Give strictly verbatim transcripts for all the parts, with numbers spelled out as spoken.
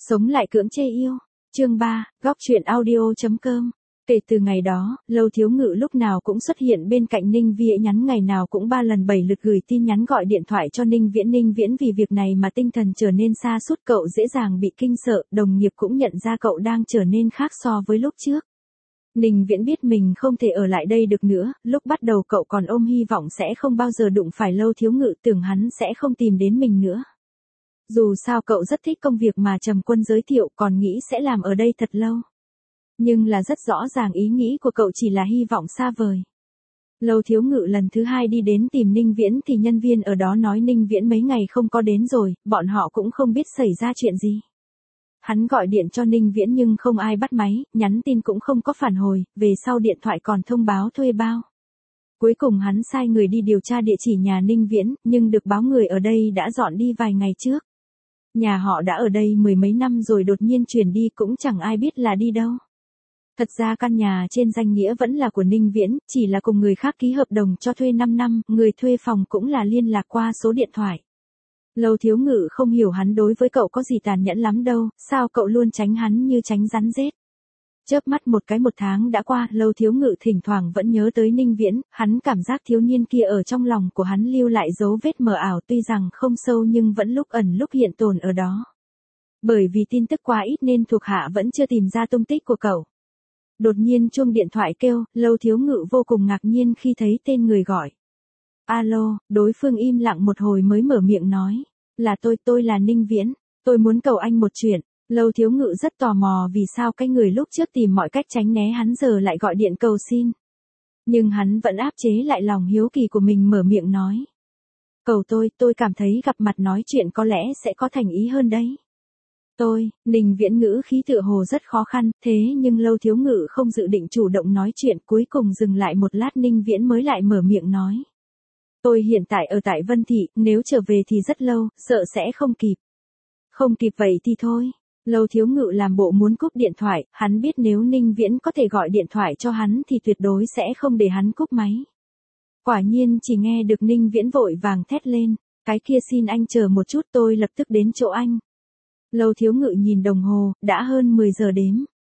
Sống lại cưỡng chê yêu. Chương ba, góc truyện audio.com. Kể từ ngày đó, Lâu Thiếu Ngự lúc nào cũng xuất hiện bên cạnh Ninh Viễn, nhắn ngày nào cũng ba lần bảy lượt gửi tin nhắn gọi điện thoại cho Ninh Viễn. Ninh Viễn vì việc này mà tinh thần trở nên sa sút, cậu dễ dàng bị kinh sợ, đồng nghiệp cũng nhận ra cậu đang trở nên khác so với lúc trước. Ninh Viễn biết mình không thể ở lại đây được nữa, lúc bắt đầu cậu còn ôm hy vọng sẽ không bao giờ đụng phải Lâu Thiếu Ngự, tưởng hắn sẽ không tìm đến mình nữa. Dù sao cậu rất thích công việc mà Trầm Quân giới thiệu, còn nghĩ sẽ làm ở đây thật lâu. Nhưng là rất rõ ràng ý nghĩ của cậu chỉ là hy vọng xa vời. Lâu Thiếu Ngự lần thứ hai đi đến tìm Ninh Viễn thì nhân viên ở đó nói Ninh Viễn mấy ngày không có đến rồi, bọn họ cũng không biết xảy ra chuyện gì. Hắn gọi điện cho Ninh Viễn nhưng không ai bắt máy, nhắn tin cũng không có phản hồi, về sau điện thoại còn thông báo thuê bao. Cuối cùng hắn sai người đi điều tra địa chỉ nhà Ninh Viễn, nhưng được báo người ở đây đã dọn đi vài ngày trước. Nhà họ đã ở đây mười mấy năm rồi đột nhiên chuyển đi cũng chẳng ai biết là đi đâu. Thật ra căn nhà trên danh nghĩa vẫn là của Ninh Viễn, chỉ là cùng người khác ký hợp đồng cho thuê năm năm, người thuê phòng cũng là liên lạc qua số điện thoại. Lâu Thiếu Ngự không hiểu hắn đối với cậu có gì tàn nhẫn lắm đâu, sao cậu luôn tránh hắn như tránh rắn rết. Chớp mắt một cái một tháng đã qua, Lâu Thiếu Ngự thỉnh thoảng vẫn nhớ tới Ninh Viễn, hắn cảm giác thiếu niên kia ở trong lòng của hắn lưu lại dấu vết mờ ảo, tuy rằng không sâu nhưng vẫn lúc ẩn lúc hiện tồn ở đó. Bởi vì tin tức quá ít nên thuộc hạ vẫn chưa tìm ra tung tích của cậu. Đột nhiên chuông điện thoại kêu, Lâu Thiếu Ngự vô cùng ngạc nhiên khi thấy tên người gọi. Alo, đối phương im lặng một hồi mới mở miệng nói, là tôi, tôi là Ninh Viễn, tôi muốn cầu anh một chuyện. Lâu Thiếu Ngự rất tò mò vì sao cái người lúc trước tìm mọi cách tránh né hắn giờ lại gọi điện cầu xin. Nhưng hắn vẫn áp chế lại lòng hiếu kỳ của mình, mở miệng nói. Cầu tôi, tôi cảm thấy gặp mặt nói chuyện có lẽ sẽ có thành ý hơn đấy. Tôi, Ninh Viễn ngữ khí tựa hồ rất khó khăn, thế nhưng Lâu Thiếu Ngự không dự định chủ động nói chuyện, cuối cùng dừng lại một lát Ninh Viễn mới lại mở miệng nói. Tôi hiện tại ở tại Vân Thị, nếu trở về thì rất lâu, sợ sẽ không kịp. Không kịp vậy thì thôi. Lâu Thiếu Ngự làm bộ muốn cúp điện thoại, hắn biết nếu Ninh Viễn có thể gọi điện thoại cho hắn thì tuyệt đối sẽ không để hắn cúp máy. Quả nhiên chỉ nghe được Ninh Viễn vội vàng thét lên, cái kia xin anh chờ một chút, tôi lập tức đến chỗ anh. Lâu Thiếu Ngự nhìn đồng hồ, đã hơn mười giờ đếm.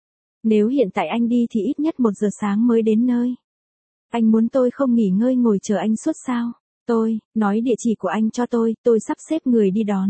Nếu hiện tại anh đi thì ít nhất một giờ sáng mới đến nơi. Anh muốn tôi không nghỉ ngơi ngồi chờ anh suốt sao? Tôi, nói địa chỉ của anh cho tôi, tôi sắp xếp người đi đón.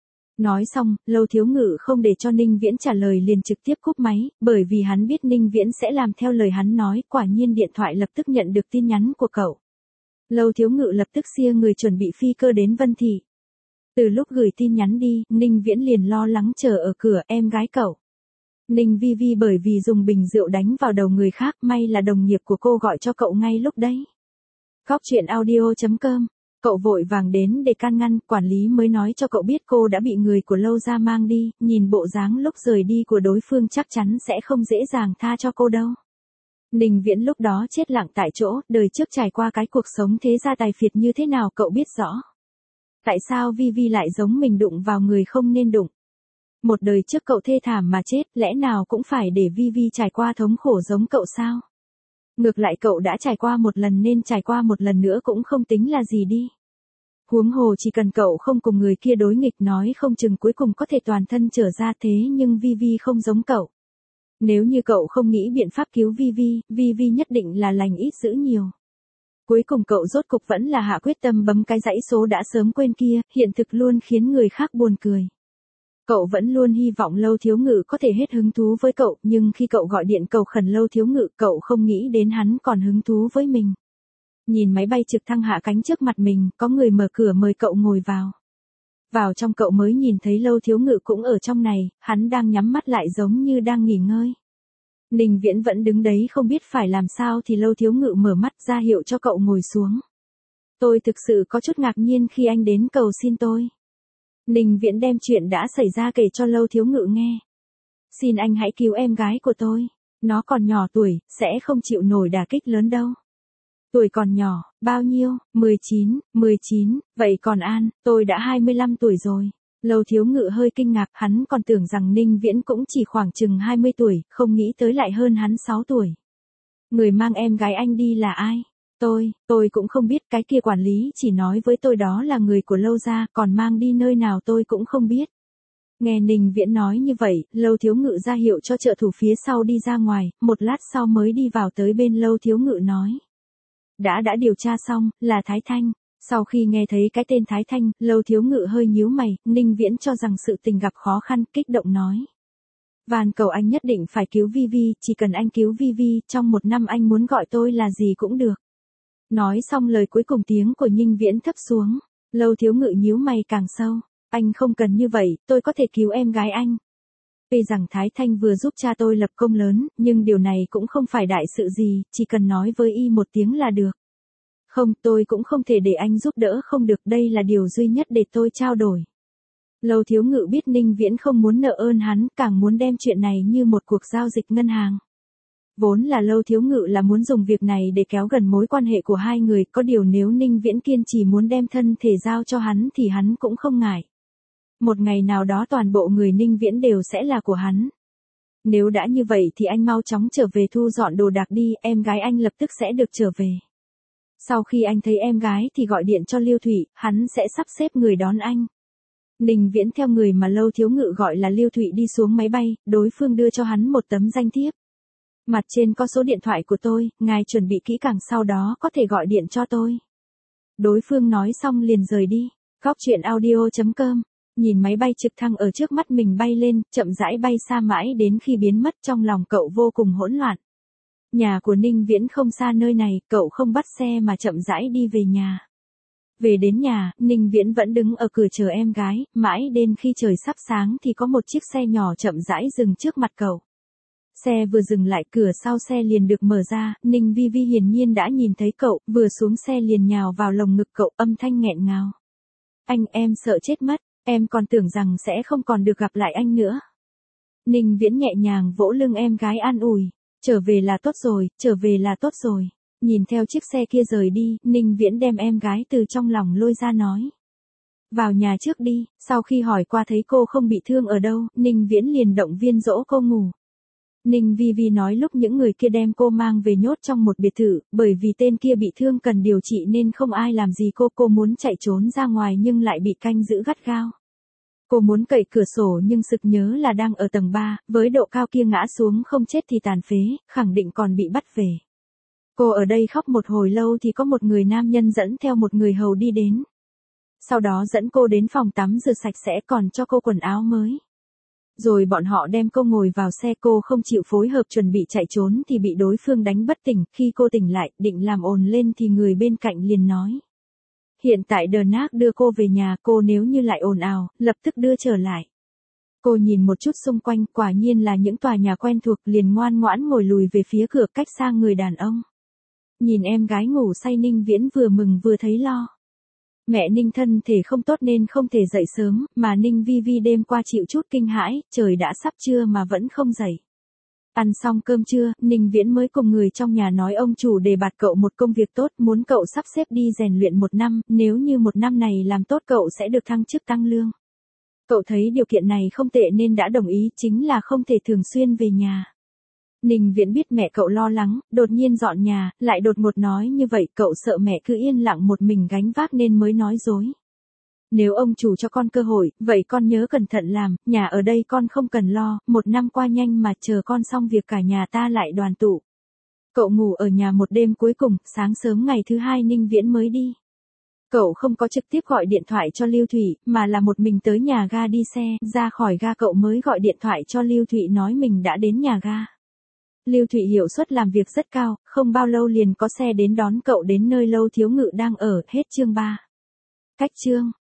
Nói xong, Lâu Thiếu Ngự không để cho Ninh Viễn trả lời liền trực tiếp cúp máy, bởi vì hắn biết Ninh Viễn sẽ làm theo lời hắn nói, quả nhiên điện thoại lập tức nhận được tin nhắn của cậu. Lâu Thiếu Ngự lập tức xia người chuẩn bị phi cơ đến Vân Thị. Từ lúc gửi tin nhắn đi, Ninh Viễn liền lo lắng chờ ở cửa em gái cậu. Ninh Vi Vi bởi vì dùng bình rượu đánh vào đầu người khác, may là đồng nghiệp của cô gọi cho cậu ngay lúc đấy. Góc truyện audio.com. Cậu vội vàng đến để can ngăn, quản lý mới nói cho cậu biết cô đã bị người của Lâu gia mang đi, nhìn bộ dáng lúc rời đi của đối phương chắc chắn sẽ không dễ dàng tha cho cô đâu. Ninh Viễn lúc đó chết lặng tại chỗ, đời trước trải qua cái cuộc sống thế gia tài phiệt như thế nào cậu biết rõ. Tại sao Vi Vi lại giống mình đụng vào người không nên đụng? Một đời trước cậu thê thảm mà chết, lẽ nào cũng phải để Vi Vi trải qua thống khổ giống cậu sao? Ngược lại cậu đã trải qua một lần nên trải qua một lần nữa cũng không tính là gì đi. Huống hồ chỉ cần cậu không cùng người kia đối nghịch nói không chừng cuối cùng có thể toàn thân trở ra, thế nhưng Vi Vi không giống cậu. Nếu như cậu không nghĩ biện pháp cứu Vi Vi, Vi Vi nhất định là lành ít dữ nhiều. Cuối cùng cậu rốt cục vẫn là hạ quyết tâm bấm cái dãy số đã sớm quên kia, hiện thực luôn khiến người khác buồn cười. Cậu vẫn luôn hy vọng Lâu Thiếu Ngự có thể hết hứng thú với cậu, nhưng khi cậu gọi điện cầu khẩn Lâu Thiếu Ngự, cậu không nghĩ đến hắn còn hứng thú với mình. Nhìn máy bay trực thăng hạ cánh trước mặt mình, có người mở cửa mời cậu ngồi vào. Vào trong cậu mới nhìn thấy Lâu Thiếu Ngự cũng ở trong này, hắn đang nhắm mắt lại giống như đang nghỉ ngơi. Ninh Viễn vẫn đứng đấy không biết phải làm sao thì Lâu Thiếu Ngự mở mắt ra hiệu cho cậu ngồi xuống. Tôi thực sự có chút ngạc nhiên khi anh đến cầu xin tôi. Ninh Viễn đem chuyện đã xảy ra kể cho Lâu Thiếu Ngự nghe. Xin anh hãy cứu em gái của tôi. Nó còn nhỏ tuổi, sẽ không chịu nổi đả kích lớn đâu. Tuổi còn nhỏ, bao nhiêu? mười chín, mười chín, vậy còn An, tôi đã hai mươi lăm tuổi rồi. Lâu Thiếu Ngự hơi kinh ngạc, hắn còn tưởng rằng Ninh Viễn cũng chỉ khoảng chừng hai mươi tuổi, không nghĩ tới lại hơn hắn sáu tuổi. Người mang em gái anh đi là ai? Tôi, tôi cũng không biết, cái kia quản lý chỉ nói với tôi đó là người của Lâu gia, còn mang đi nơi nào tôi cũng không biết. Nghe Ninh Viễn nói như vậy, Lâu Thiếu Ngự ra hiệu cho trợ thủ phía sau đi ra ngoài, một lát sau mới đi vào tới bên Lâu Thiếu Ngự nói. Đã đã điều tra xong, là Thái Thanh. Sau khi nghe thấy cái tên Thái Thanh, Lâu Thiếu Ngự hơi nhíu mày, Ninh Viễn cho rằng sự tình gặp khó khăn, kích động nói. Van cầu anh nhất định phải cứu Vi Vi, chỉ cần anh cứu Vi Vi, trong một năm anh muốn gọi tôi là gì cũng được. Nói xong lời cuối cùng tiếng của Ninh Viễn thấp xuống, Lâu Thiếu Ngự nhíu mày càng sâu. Anh không cần như vậy, tôi có thể cứu em gái anh. Tuy rằng Thái Thanh vừa giúp cha tôi lập công lớn, nhưng điều này cũng không phải đại sự gì, chỉ cần nói với y một tiếng là được. Không, tôi cũng không thể để anh giúp đỡ không được, đây là điều duy nhất để tôi trao đổi. Lâu Thiếu Ngự biết Ninh Viễn không muốn nợ ơn hắn, càng muốn đem chuyện này như một cuộc giao dịch ngân hàng. Vốn là Lâu Thiếu Ngự là muốn dùng việc này để kéo gần mối quan hệ của hai người, có điều nếu Ninh Viễn kiên trì muốn đem thân thể giao cho hắn thì hắn cũng không ngại. Một ngày nào đó toàn bộ người Ninh Viễn đều sẽ là của hắn. Nếu đã như vậy thì anh mau chóng trở về thu dọn đồ đạc đi, em gái anh lập tức sẽ được trở về. Sau khi anh thấy em gái thì gọi điện cho Lưu Thụy, hắn sẽ sắp xếp người đón anh. Ninh Viễn theo người mà Lâu Thiếu Ngự gọi là Lưu Thụy đi xuống máy bay, đối phương đưa cho hắn một tấm danh thiếp. Mặt trên có số điện thoại của tôi, ngài chuẩn bị kỹ càng sau đó có thể gọi điện cho tôi. Đối phương nói xong liền rời đi. Góc truyện audio chấm com. Nhìn máy bay trực thăng ở trước mắt mình bay lên, chậm rãi bay xa mãi đến khi biến mất, trong lòng cậu vô cùng hỗn loạn. Nhà của Ninh Viễn không xa nơi này, cậu không bắt xe mà chậm rãi đi về nhà. Về đến nhà, Ninh Viễn vẫn đứng ở cửa chờ em gái, mãi đến khi trời sắp sáng thì có một chiếc xe nhỏ chậm rãi dừng trước mặt cậu. Xe vừa dừng lại, cửa sau xe liền được mở ra, Ninh Vi Vi hiển nhiên đã nhìn thấy cậu, vừa xuống xe liền nhào vào lồng ngực cậu, âm thanh nghẹn ngào. Anh, em sợ chết mất, em còn tưởng rằng sẽ không còn được gặp lại anh nữa. Ninh Viễn nhẹ nhàng vỗ lưng em gái an ủi, trở về là tốt rồi, trở về là tốt rồi. Nhìn theo chiếc xe kia rời đi, Ninh Viễn đem em gái từ trong lòng lôi ra nói. Vào nhà trước đi, sau khi hỏi qua thấy cô không bị thương ở đâu, Ninh Viễn liền động viên dỗ cô ngủ. Ninh Vi Vi nói lúc những người kia đem cô mang về nhốt trong một biệt thự, bởi vì tên kia bị thương cần điều trị nên không ai làm gì cô, cô muốn chạy trốn ra ngoài nhưng lại bị canh giữ gắt gao. Cô muốn cậy cửa sổ nhưng sực nhớ là đang ở tầng ba, với độ cao kia ngã xuống không chết thì tàn phế, khẳng định còn bị bắt về. Cô ở đây khóc một hồi lâu thì có một người nam nhân dẫn theo một người hầu đi đến. Sau đó dẫn cô đến phòng tắm rửa sạch sẽ còn cho cô quần áo mới. Rồi bọn họ đem cô ngồi vào xe, cô không chịu phối hợp chuẩn bị chạy trốn thì bị đối phương đánh bất tỉnh, khi cô tỉnh lại, định làm ồn lên thì người bên cạnh liền nói. Hiện tại Đờ Nác đưa cô về nhà, cô nếu như lại ồn ào, lập tức đưa trở lại. Cô nhìn một chút xung quanh, quả nhiên là những tòa nhà quen thuộc, liền ngoan ngoãn ngồi lùi về phía cửa cách xa người đàn ông. Nhìn em gái ngủ say, Ninh Viễn vừa mừng vừa thấy lo. Mẹ Ninh thân thể không tốt nên không thể dậy sớm, mà Ninh Vi Vi đêm qua chịu chút kinh hãi, trời đã sắp trưa mà vẫn không dậy. Ăn xong cơm trưa, Ninh Viễn mới cùng người trong nhà nói ông chủ đề bạt cậu một công việc tốt, muốn cậu sắp xếp đi rèn luyện một năm, nếu như một năm này làm tốt cậu sẽ được thăng chức tăng lương. Cậu thấy điều kiện này không tệ nên đã đồng ý, chính là không thể thường xuyên về nhà. Ninh Viễn biết mẹ cậu lo lắng, đột nhiên dọn nhà, lại đột ngột nói như vậy, cậu sợ mẹ cứ yên lặng một mình gánh vác nên mới nói dối. Nếu ông chủ cho con cơ hội, vậy con nhớ cẩn thận làm, nhà ở đây con không cần lo, một năm qua nhanh mà chờ con xong việc cả nhà ta lại đoàn tụ. Cậu ngủ ở nhà một đêm cuối cùng, sáng sớm ngày thứ hai Ninh Viễn mới đi. Cậu không có trực tiếp gọi điện thoại cho Lưu Thụy, mà là một mình tới nhà ga đi xe, ra khỏi ga cậu mới gọi điện thoại cho Lưu Thụy nói mình đã đến nhà ga. Lưu Thụy hiệu suất làm việc rất cao, không bao lâu liền có xe đến đón cậu đến nơi Lâu Thiếu Ngự đang ở, hết chương ba. Cách chương